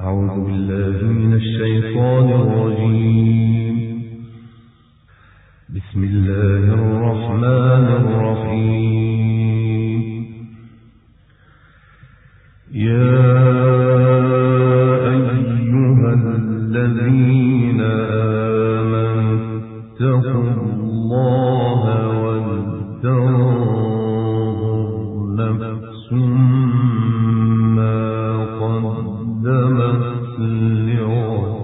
أعوذ بالله من الشيطان الرجيم. بسم الله الرحمن الرحيم. يا أيها الذين آمنوا اتقوا الله ولتنظر نفس ما قدمت لغد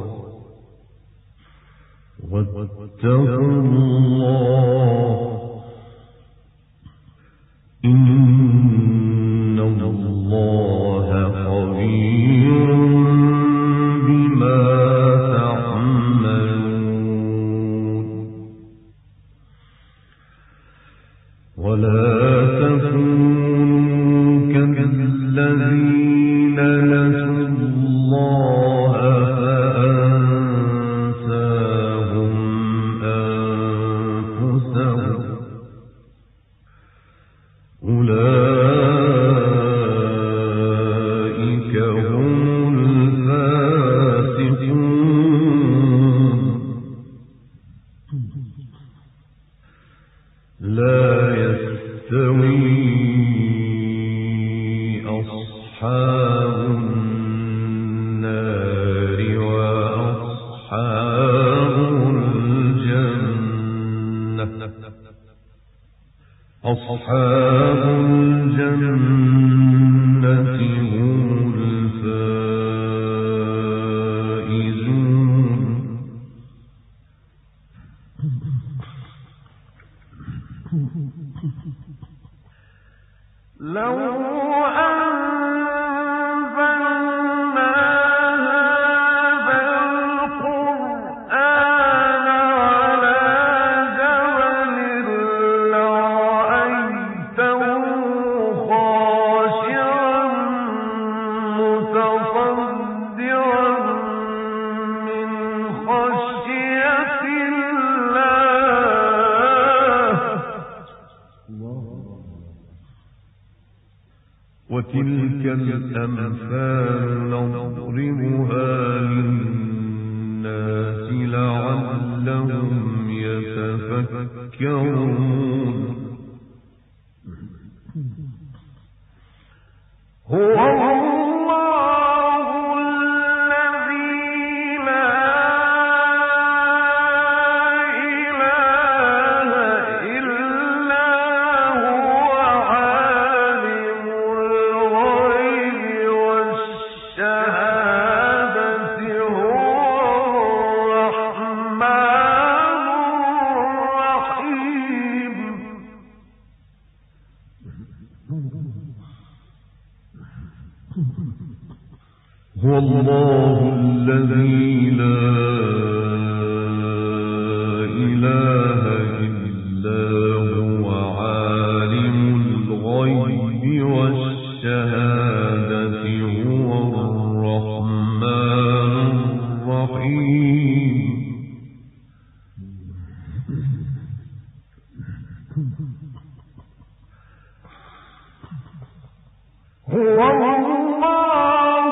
واتقوا الله إن الله خبير بما تعملون. ولا تكونوا كالذين نسوا الله فأنساهم أنفسهم أولئك هم الفاسقون. لا يستوي أصحاب النار وأصحاب الجنة. أصحاب الجنة هم الفائزون. لو أنزلنا هذا القرآن على جبل لرأيته خاشعا متصدعا من خشية الله. وتلك الأمثال نضربها للناس لعلهم يتفكرون. هو الله الذي لا إله إلا هو عالم الغيب والشهادة هو الرحمن الرحيم. هو الله الذي لا إله إلا هو عالم الغيب والشهادة هو الرحمن الرحيم. هو الله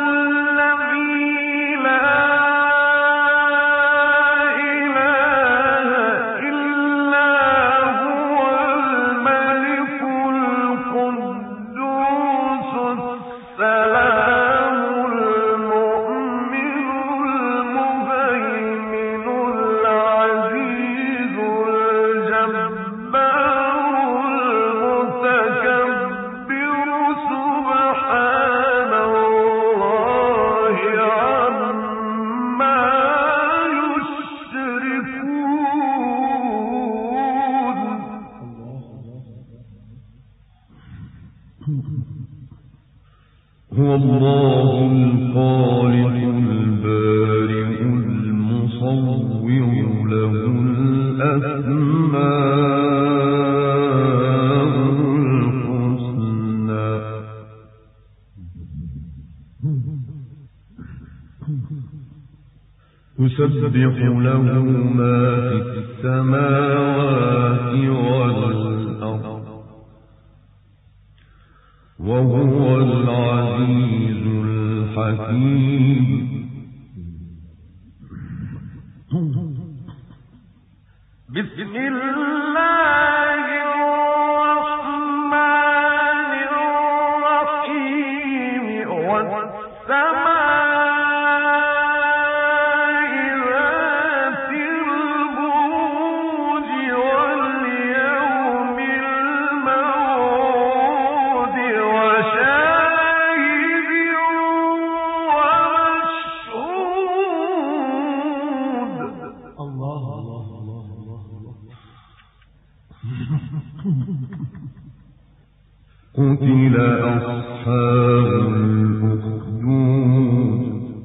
الذي لا إله إلا هو الملك القدوس السلام المؤمن المهيمن العزيز الجبار المتكبر سبحان الله عما يشركون. هو الله الخالق البارئ المصور له الأسماء الحسنى. يسبح له ما في السماوات والأرض وهو العزيز الحكيم. الحكيم. بسم الله الرحمن الرحيم. والسماء ذات البروج واليوم الموعود وشاهد ومشهود. الله الله الله الله. قتل أصحاب الأخدود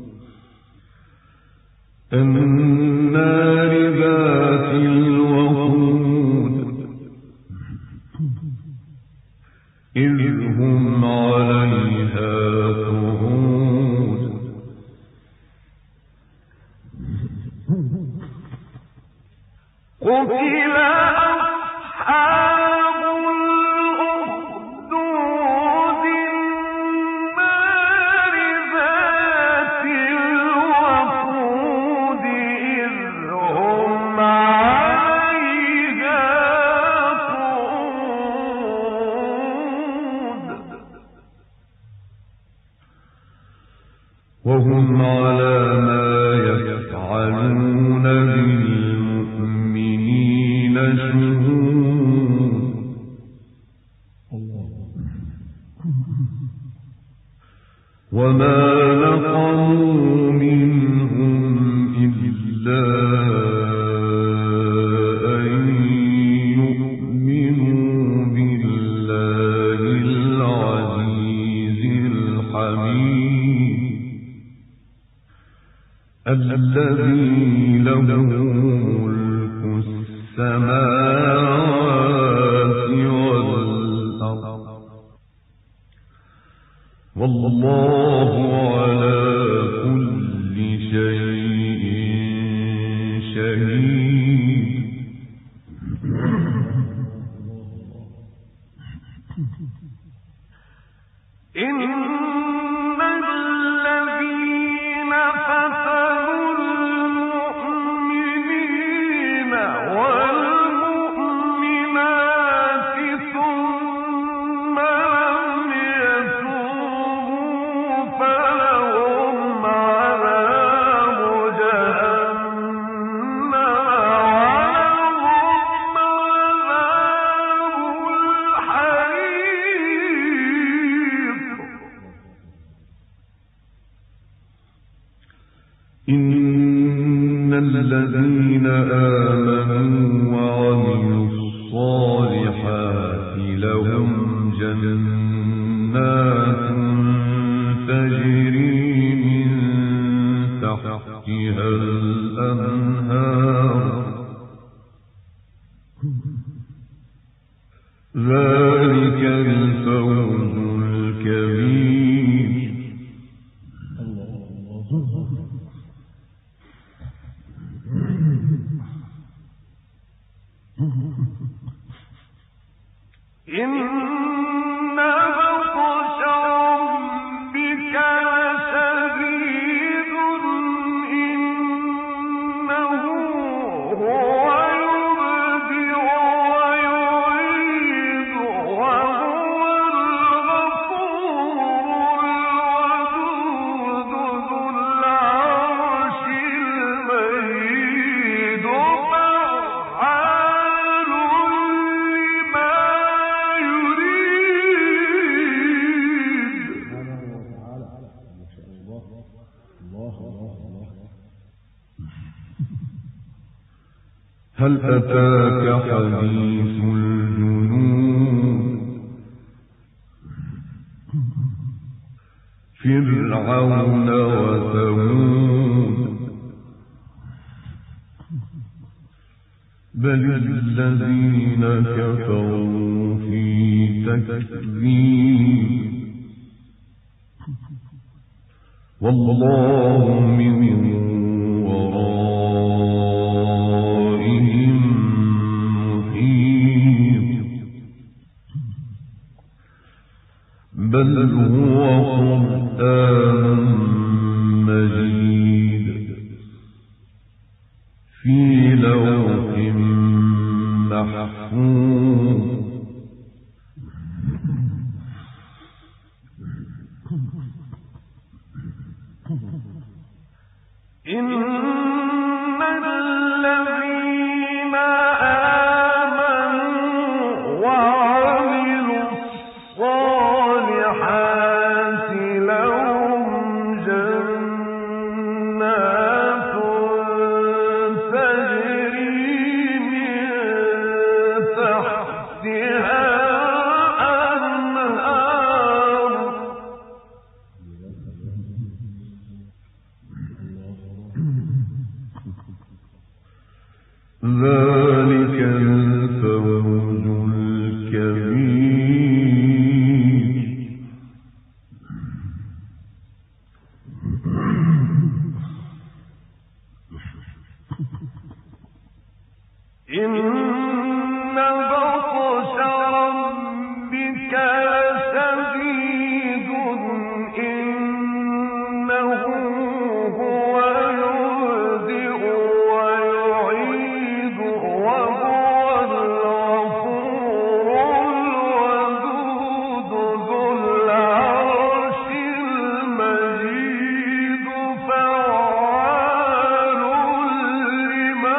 النار ذات الوقود إذ هم عليها قعود. قتل أصحاب الأخدود النار ذات الوقود إذ هم عليها قعود وهم على ما يفعلون بالمؤمنين شهود. وما نقموا منهم إلا أن يؤمنوا بالله العزيز الحميد الذي له ملك السماوات والأرض والله على كل شيء شهيد. إن الذين فتنوا المؤمنين والمؤمنات ثم لم يتوبوا فلهم عذاب جهنم ولهم عذاب الحريق. إن الذين آمنوا وعملوا الصالحات لهم جنات تجري من تحتها الأنهار ذلك الفوز الكبير. إن بطش ربك لشديد إنه هو يبدئ ويعيد وهو الغفور الودود ذو العرش المجيد فعال لما هل أتاك حديث الجنود فرعون وثمود بل الذين كفروا في تكذيب والله من ورائهم محيط بل هو قرآن ذلك الفوز الكبير. إن بطش ربك لشديد إنه هو يبدئ ويعيد وهو الغفور الودود ذو العرش المجيد فعال لما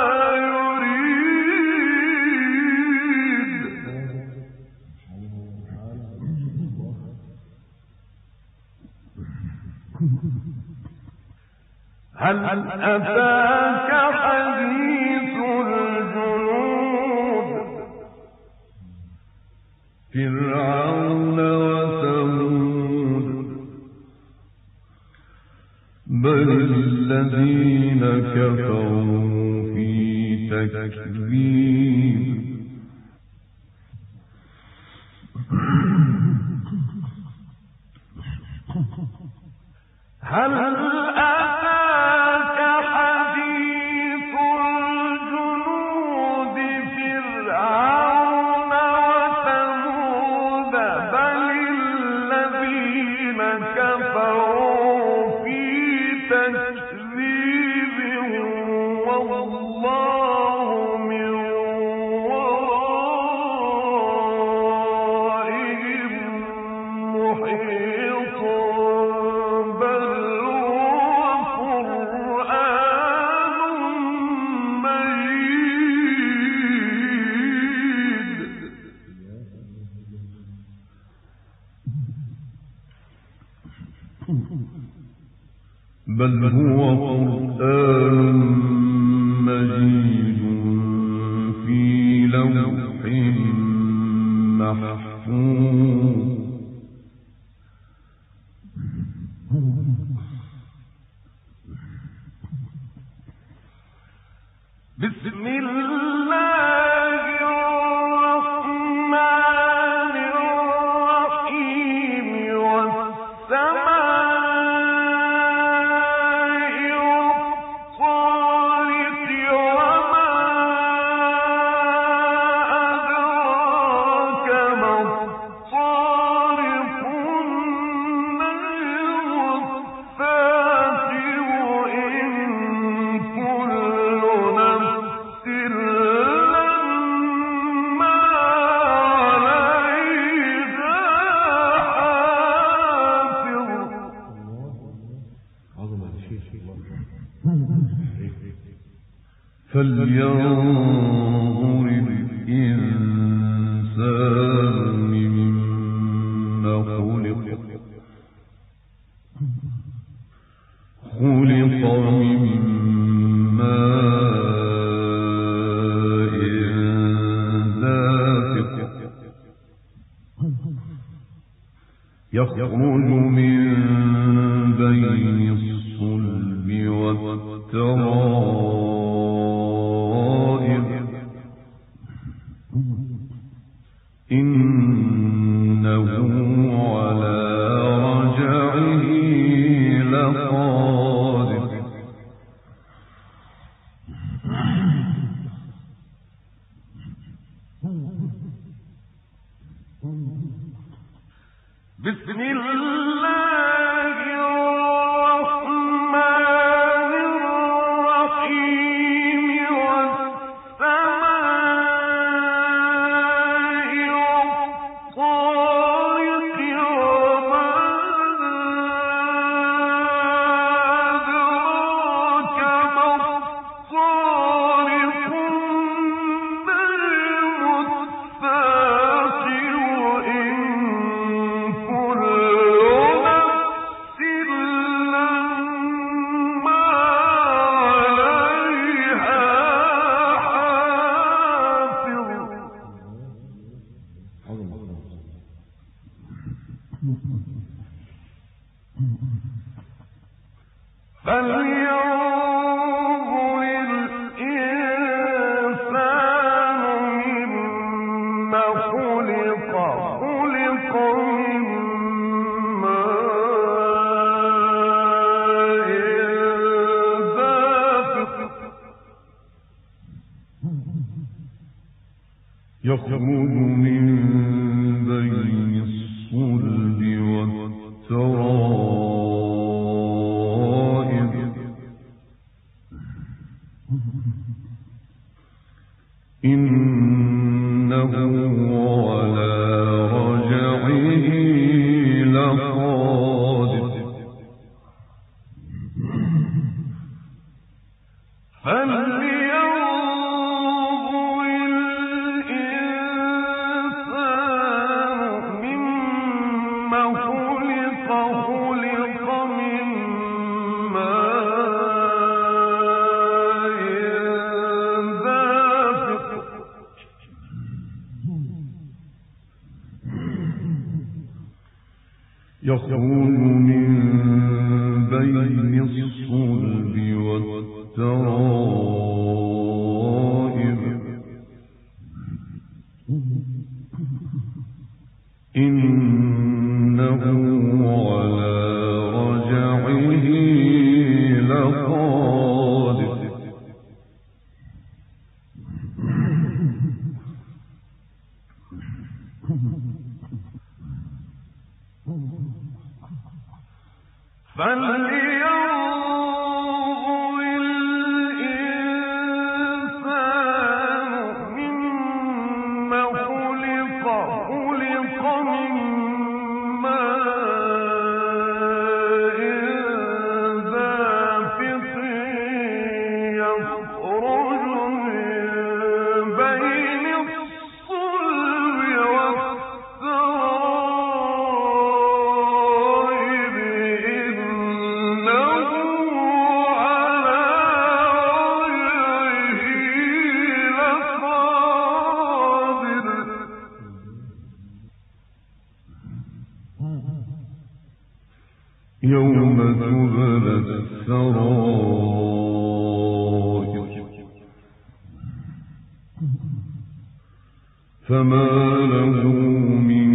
هل أتاك حديث الجنود فرعون وثمود بل الذين كفروا في تكذيب. هل أتاك حديث الجنود فرعون وثمود بل الذين كفروا في تكذيب والله من ورائهم محيط بل بل هو قرآن مجيد في لوح محفوظ. بسم الله الرحمن الرحيم والسماء فلينظر الإنسان مما خلق. خلق من ماء دافق يخرج من بين الصلب والترائب إنه على رجعه لقادر. بسم الله الرحمن الرحيم والسماء والطارق وما يخرج من بين الصلب والترائب إنه على رجعه لقادر يخرج من بين الصلب والترائب إنه على رجعه لقادر يوم تبلى السرائر فما له من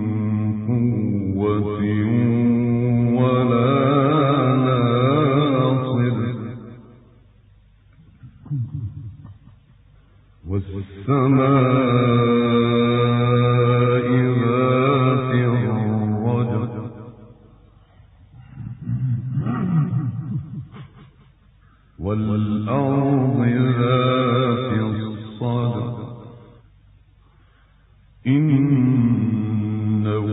قوة ولا ناصر والسماء ذات الرجع والأرض ذات الصدع إنه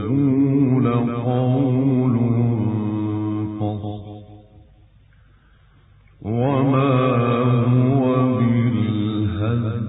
لقول فصل وما هو بالهزل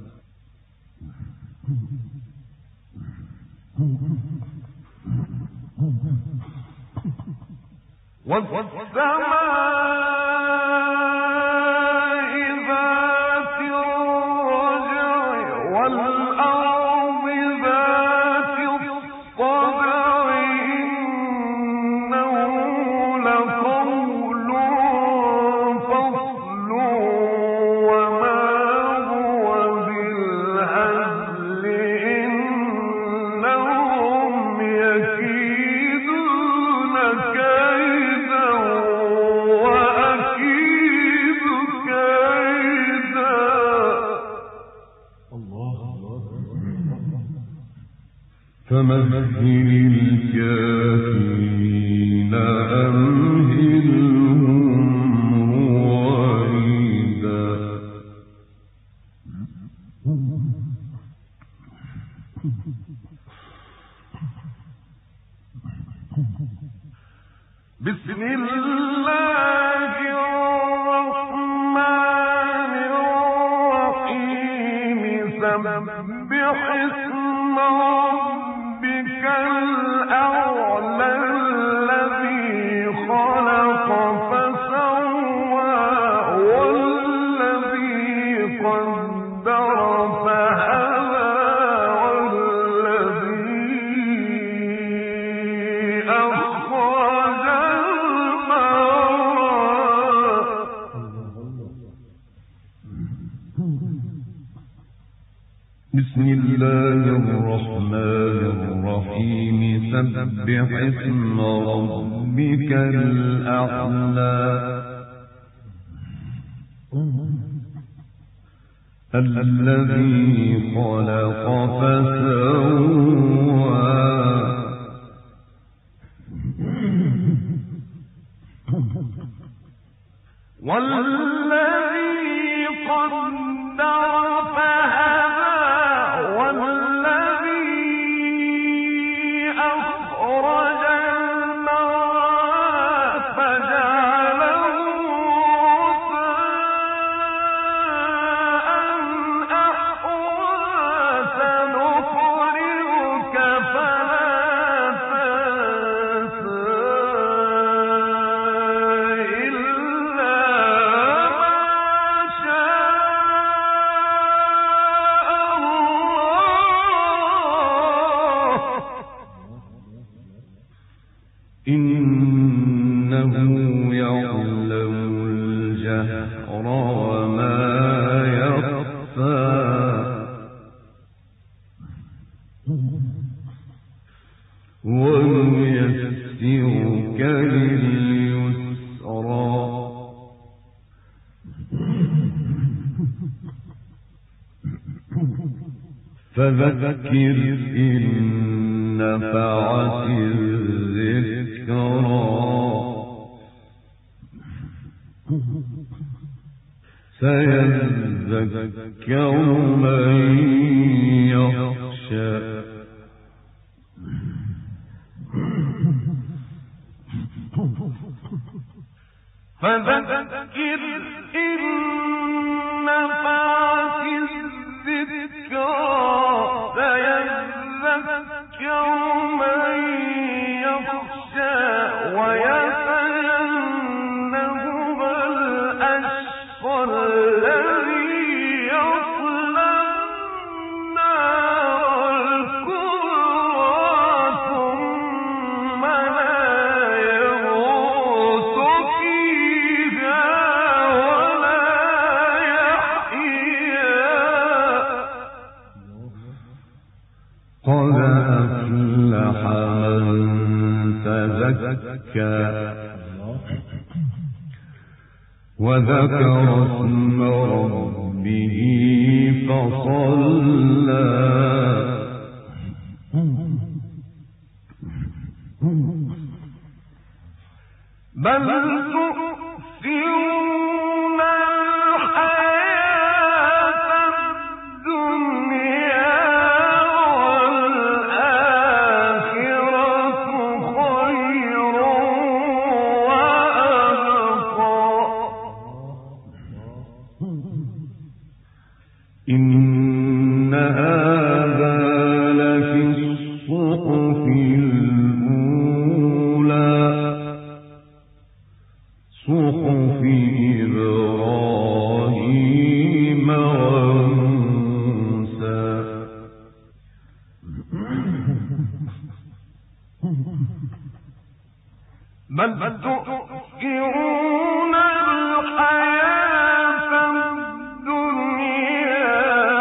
فمهل الكافرين أمهلهم رويدا بسم الله الرحمن الرحيم سبح اسم ربك الأعلى الذي خلق فسوى والذي قدر فهدى والذي أخرج المرعى بسم الله الرحمن الرحيم سبح اسم ربك الأعلى الذي خلق فسوى والذي قدر فهدى والذي أخرج المرعى فجعله غثاء أحوى سنقرئك فلا تنسى إلا ما شاء الله إنه يعلم الجهر وما يخفى ونيسرك لليسرى فذكر إن نفعت الذكرى سيذكر من يخشى فذكر إن نفعت الذكرى سيذكر من يخشى ويتجنبها الأشقى الذي يصلى النار الكبرى ثم لا يموت فيها ولا يحيا قد أفلح من تزكى وذكر اسم ربه فصلى بل تؤثرون الحياة الدنيا والآخرة خير وأبقى إن هذا لفي الصحف الأولى صحف إبراهيم وموسى بل تؤثرون الحياة الدنيا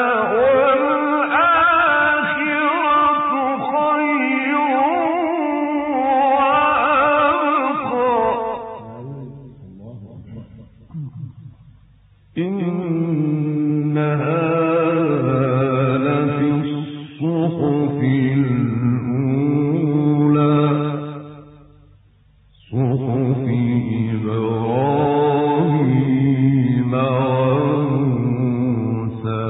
والآخرة خير وأبقى إن هذا لفي الصحف الأولى صحف إبراهيم وموسى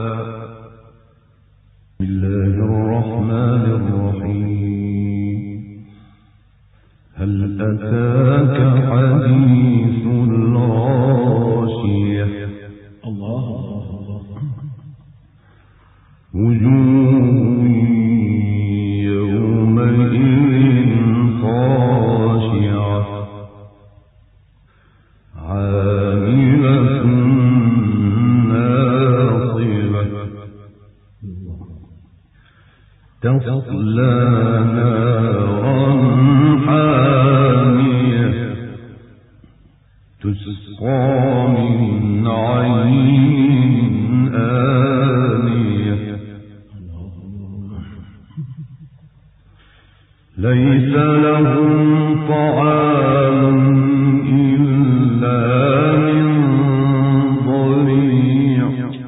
بسم الله الرحمن الرحيم هل أتاك حديث الغاشية وجوه يومئذ خاشعة عاملة ناصبة تصلى نارا حامية تسقى من عين آنية ليس لهم طعام إلا من ضريع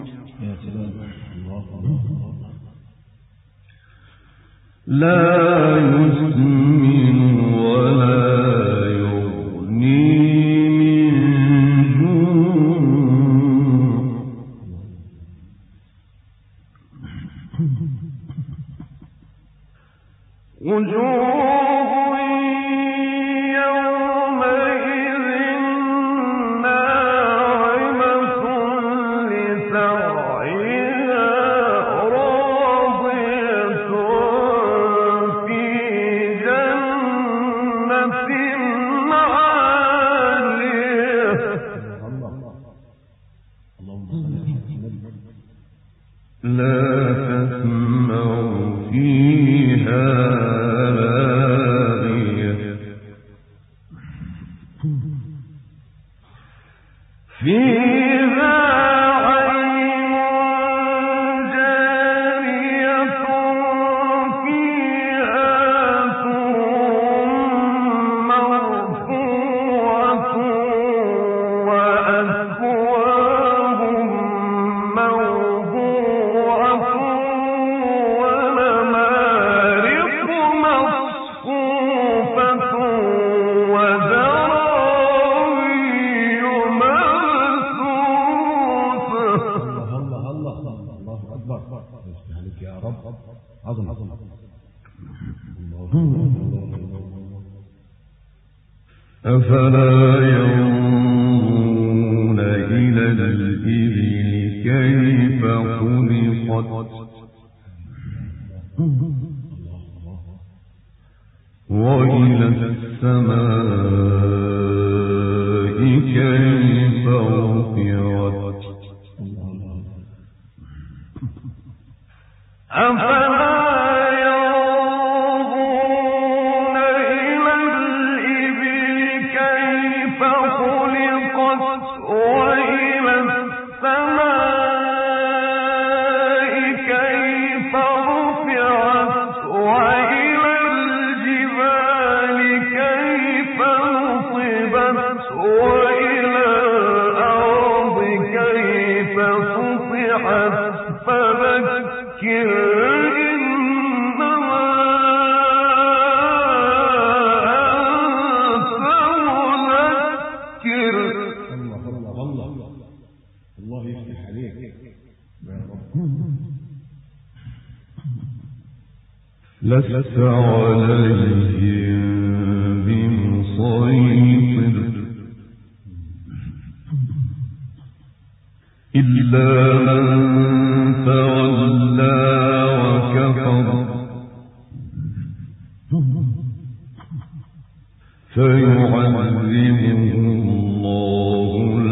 لا يسمن ولا يغني من جوع وجوه يومئذ ناعمة لسعيها راضية في جنة عالية لا تسمع فيها فيها عين جارية فيها سرر مرفوعة وأكواب موضوعة ونمارق مصفوفة أفلا ينظرون إلى الإبل كيف خلقت وإلى السماء كيف رفعت أفلا فذكر إنما أنت مذكر. الله يفتح عليك يا رب. لست عليهم بمسيطر إلا من تولى وكفر فيعذبه الله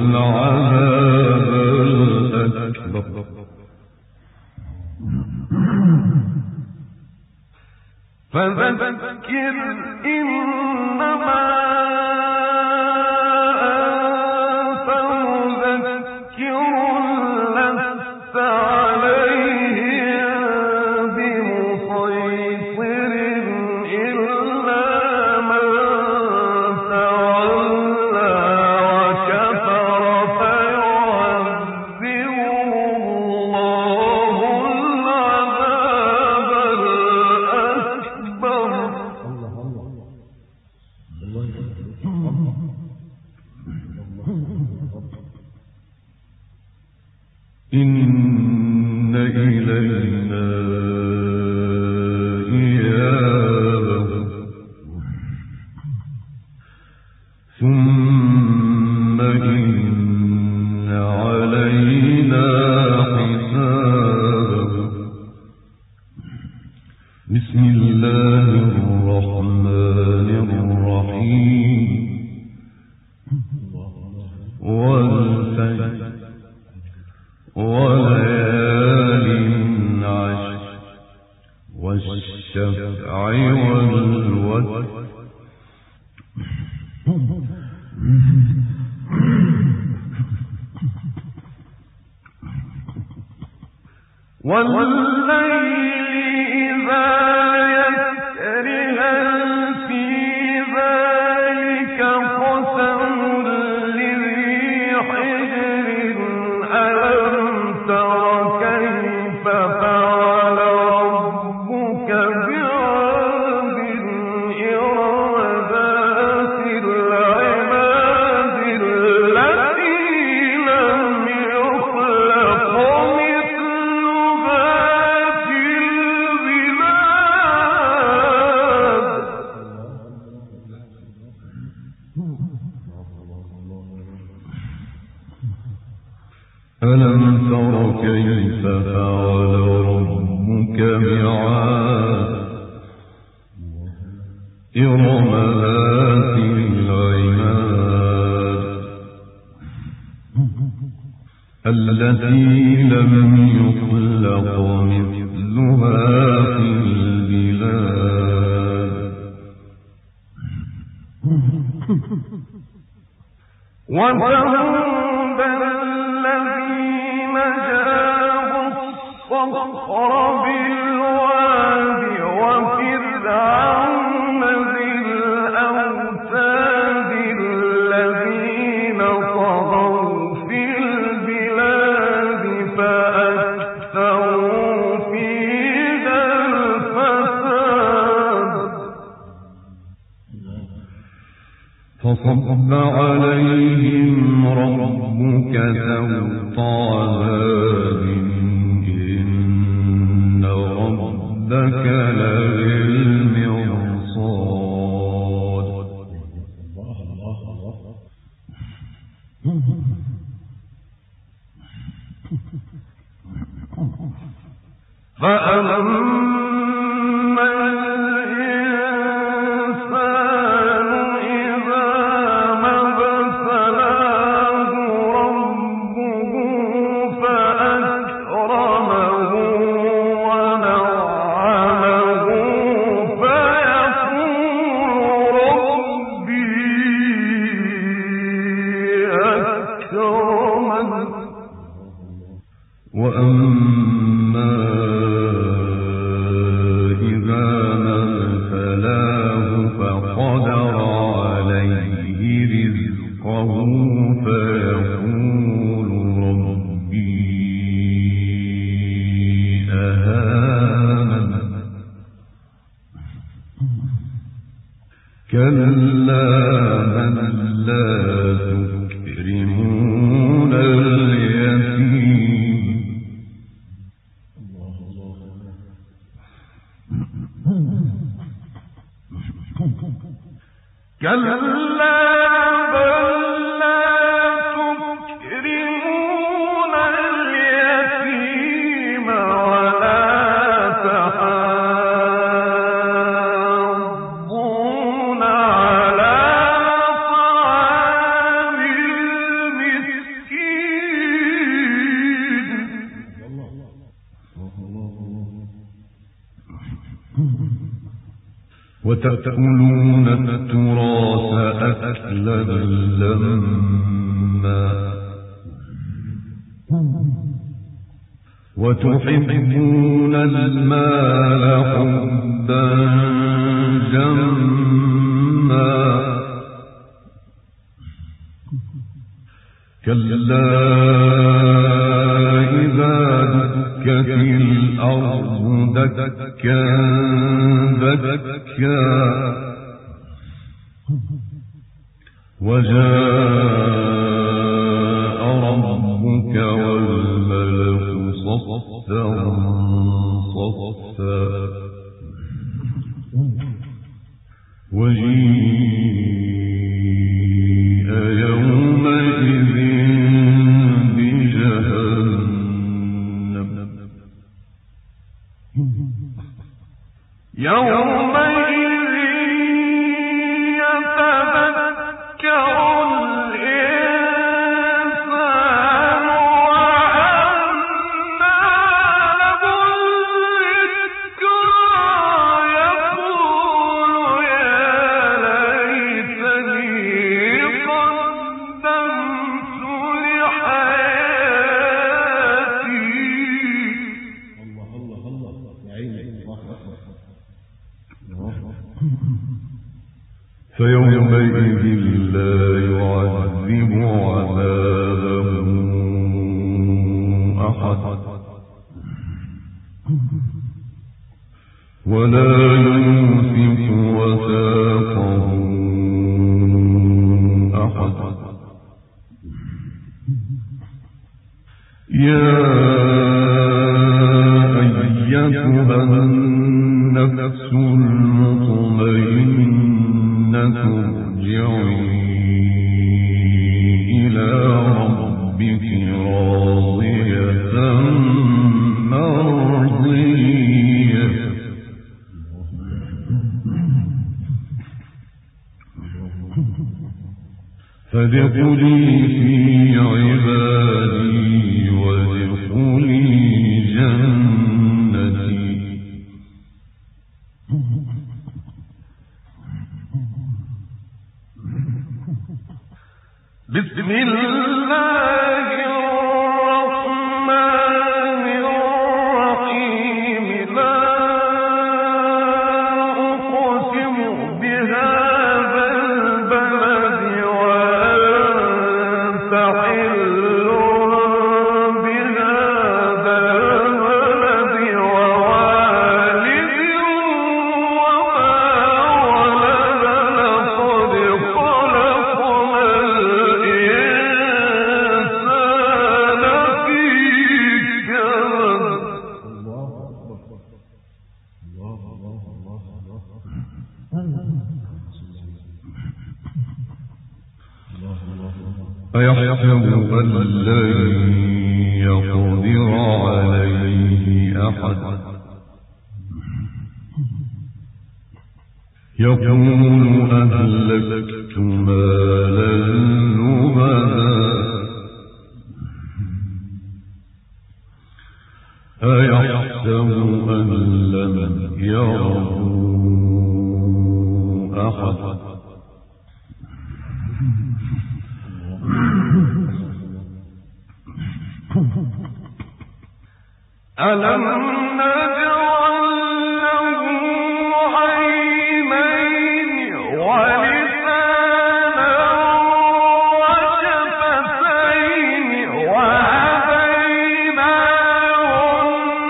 العذاب الأكبر فذكر إنما إن إلينا إيابهم ثم إن علينا حسابهم. بسم الله الرحمن الرحيم. والفجر وليال عشر والشفع والوتر والليل إذا يسر ألم تر كيف فعل ربك بعاد إرم ذات العماد التي لم يخلق مثلها في البلاد وثمود الذين جابوا الصخر بالواد وفرعون ذي الأوتاد الذين طغوا في البلاد فأكثروا فيها الفساد فصب عليهم ربك سوط عذاب إن ربك لبالمرصاد فأما الإنسان إذا ما ابتلاه ربه فأكرمه ونعمه فيقول ربي أكرمن وأما إذا ما ابتلاه فقدر عليه رزقه فيقول ربي أهانن كلا بل لا تكرمون اليتيم كلا بل لا تكرمون اليتيم ولا تحاضون على طعام المسكين وتأكلون التراث أكلا لما وتحبون المال حبا جما كلا إذا دكت الأرض دكا دكا وجاء ربك والملك صفا صفا وجيء يومئذ بجهنم يومئذ يتذكر الإنسان وأنى له الذكرى يقول يا ليتني قدمت لحياتي الله الله الله يا عيني الله أكبر فيومئذ لا يعذب عذابه أحد ولا يوثق وثاقه أحد يا أيتها النفس المطمئنة ارجعي إلى ربك راضية فادخلي في عبادي وادخلي جنتي. بسم الله الرحمن الرحيم. لا أقسم بهذا البلد وأنت حل بهذا البلد ووالد وما ولد. لقد خلقنا الإنسان في كبد. أيحسب أن لن يقدر عليه أحد يقول أهلكت مالا لبدا أيحسب أن لم يره أحد ألم نجعل له عينين ولسانا وشفتين وهديناه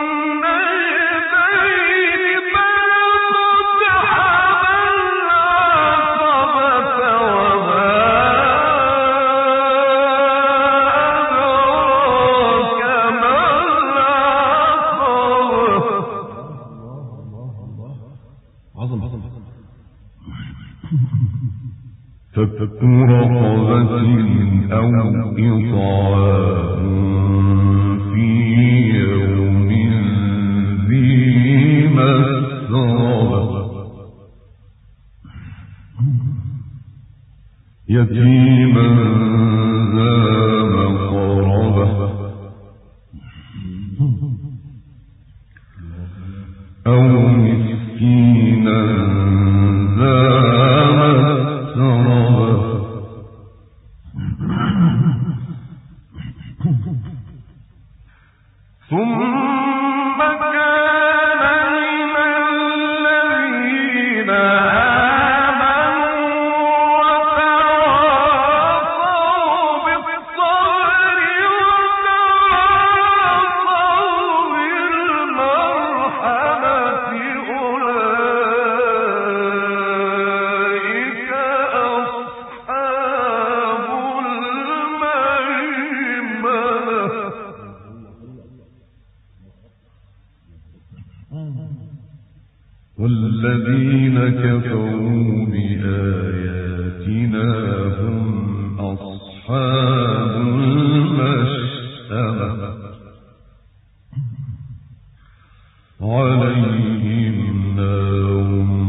النجدين فاقتحم العقبة وما أدراك ما عظم فك رقبة أو إطعام في يوم ذي مسغبة يتيما ذا مقربة أو مسكينا ذا مسربة ثم كان من الذين آمنوا وتواصوا بالصبر وتواصوا بالمرحمة أولئك أصحاب الميمنة. والذين كفروا بآياتنا هم أصحاب المشأمة عليهم نار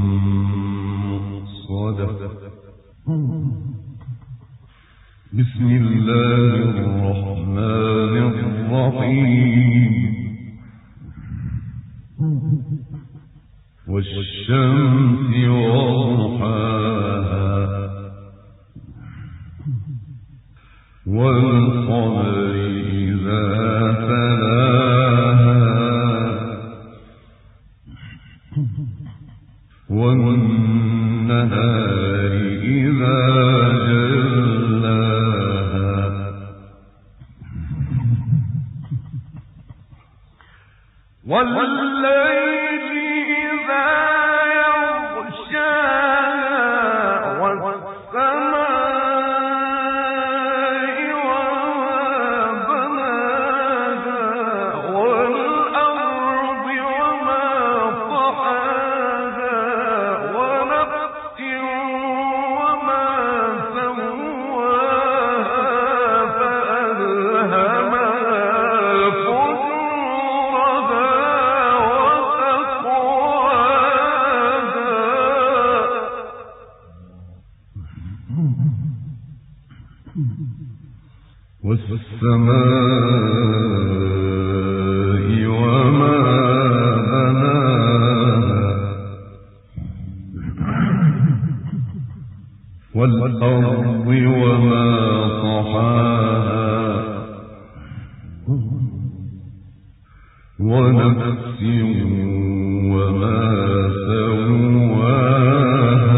مؤصدة. بسم الله الرحمن الرحيم. والشمس وضحاها والقمر إذا تلاها والنهار إذا جلاها والليل إذا يغشاها والسماء وما بناها والأرض وما طحاها ونفس وما سواها فألهمها فجورها والسماء وما بناها والأرض وما طحاها ونفس وما سواها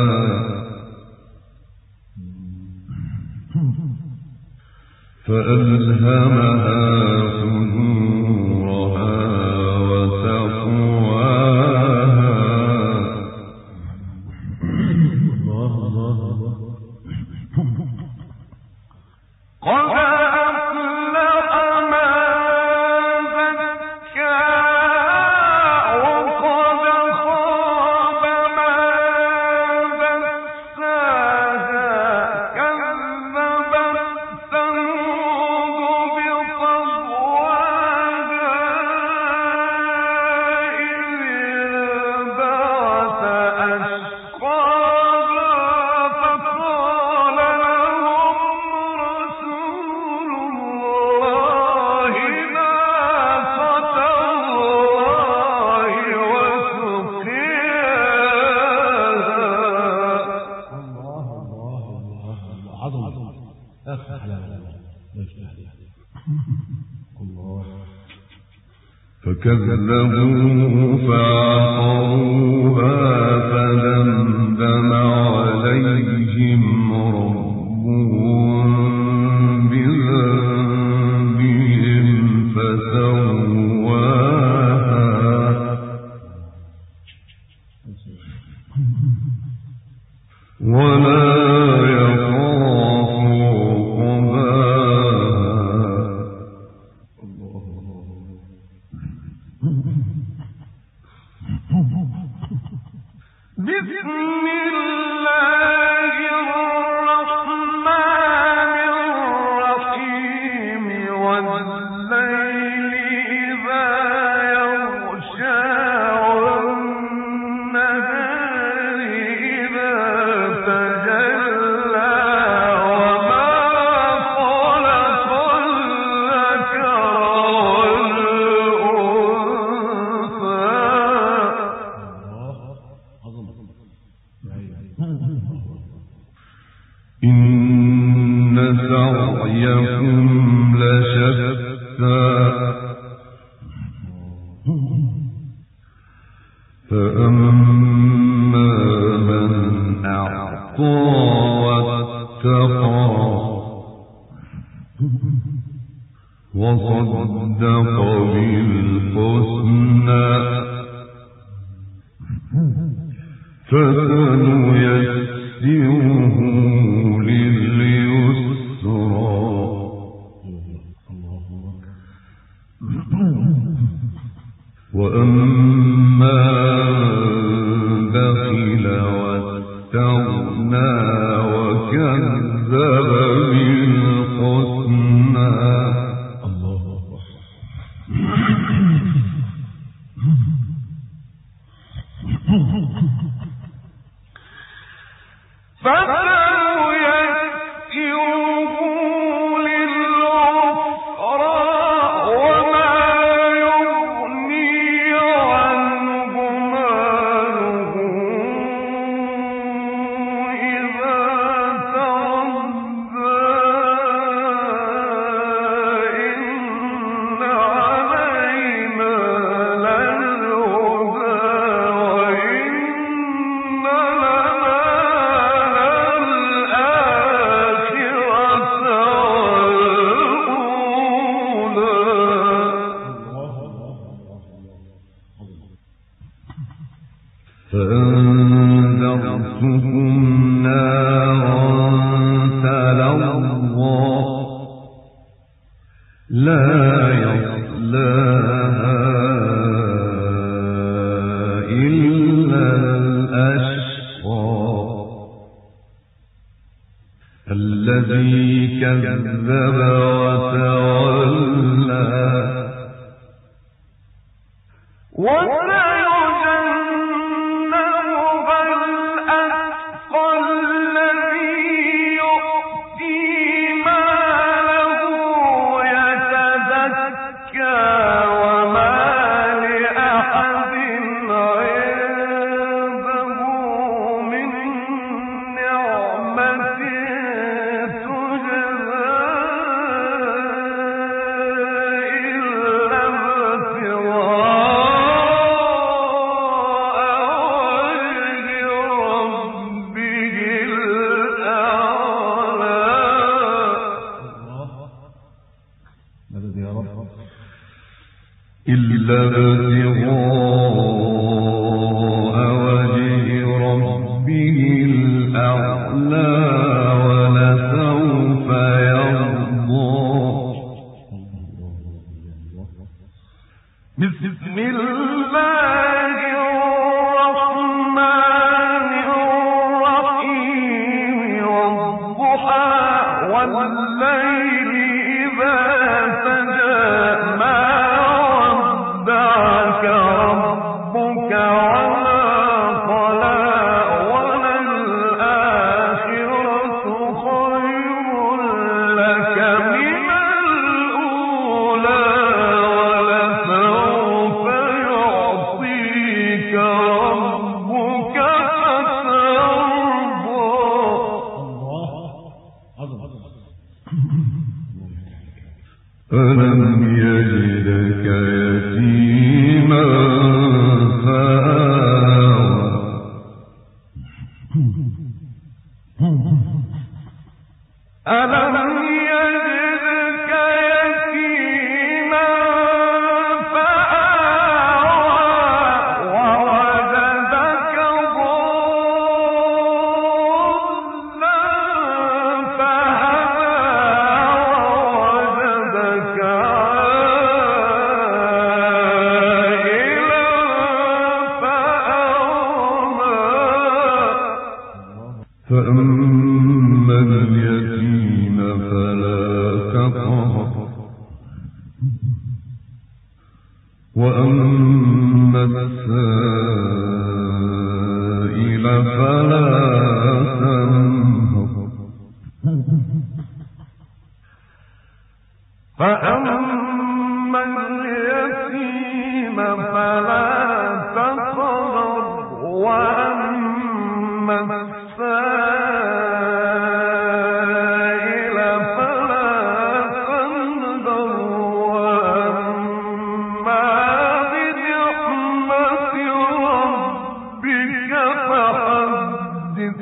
فألهمها فجورها وتقواها قد أفلح من زكاها وقد خاب من دساها كذبت ثمود بطغواها إذ انبعث أشقاها فقال لهم رسول الله ناقة الله وسقياها. عظمة أفتح لا الله. فكذبوه فعقروها فدمدم عليهم ربهم بذنبهم فسواها ولا يخاف بسم الله الرحمن الرحيم والليل إذا يغشى والنهار إذا تجلى وما خلق الذكر إن سعيكم لشتى فأما من أعطى واتقى وصدق بالحسنى فسنيسره لليسرى وأما من بخل واستغنى وكذب بالحسنى فسنيسره للعسرى وما يغني عنه ماله إذا تردى إن علينا للهدى وإن لنا فأنذرتكم نارا تلظى لا يصلاها إلا الأشقى الذي كذب وتولى وسيجنبها الأتقى الذي يؤتي ماله إلا ابتغاء وجه ربه الأعلى ولسوف يرضى. بسم الله الرحمن الرحيم والضحى والليل إذا سجى ما ودعك ربك وما قلى وللآخرة خير لك من الأولى ولسوف يعطيك ربك فترضى. ألم يجدك يتيما فآوى ألم يجدك يتيما فآوى ووجدك ضالا فهدى ووجدك عائلا فأغنى. فأما اليتيم فلا تقهر وأما السائل فلا تنهر. فأما اليتيم فلا تقهر وأما السائل فلا تنهر وأما بنعمة ربك فحدث.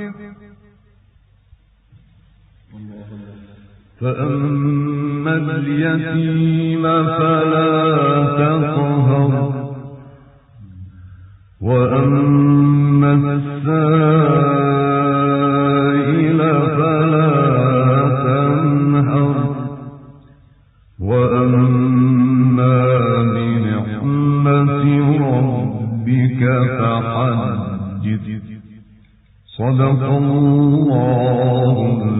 فأما اليتيم فلا تقهر وأما السائل فلا تنهر وأما بنعمة ربك فحدث. صدق الله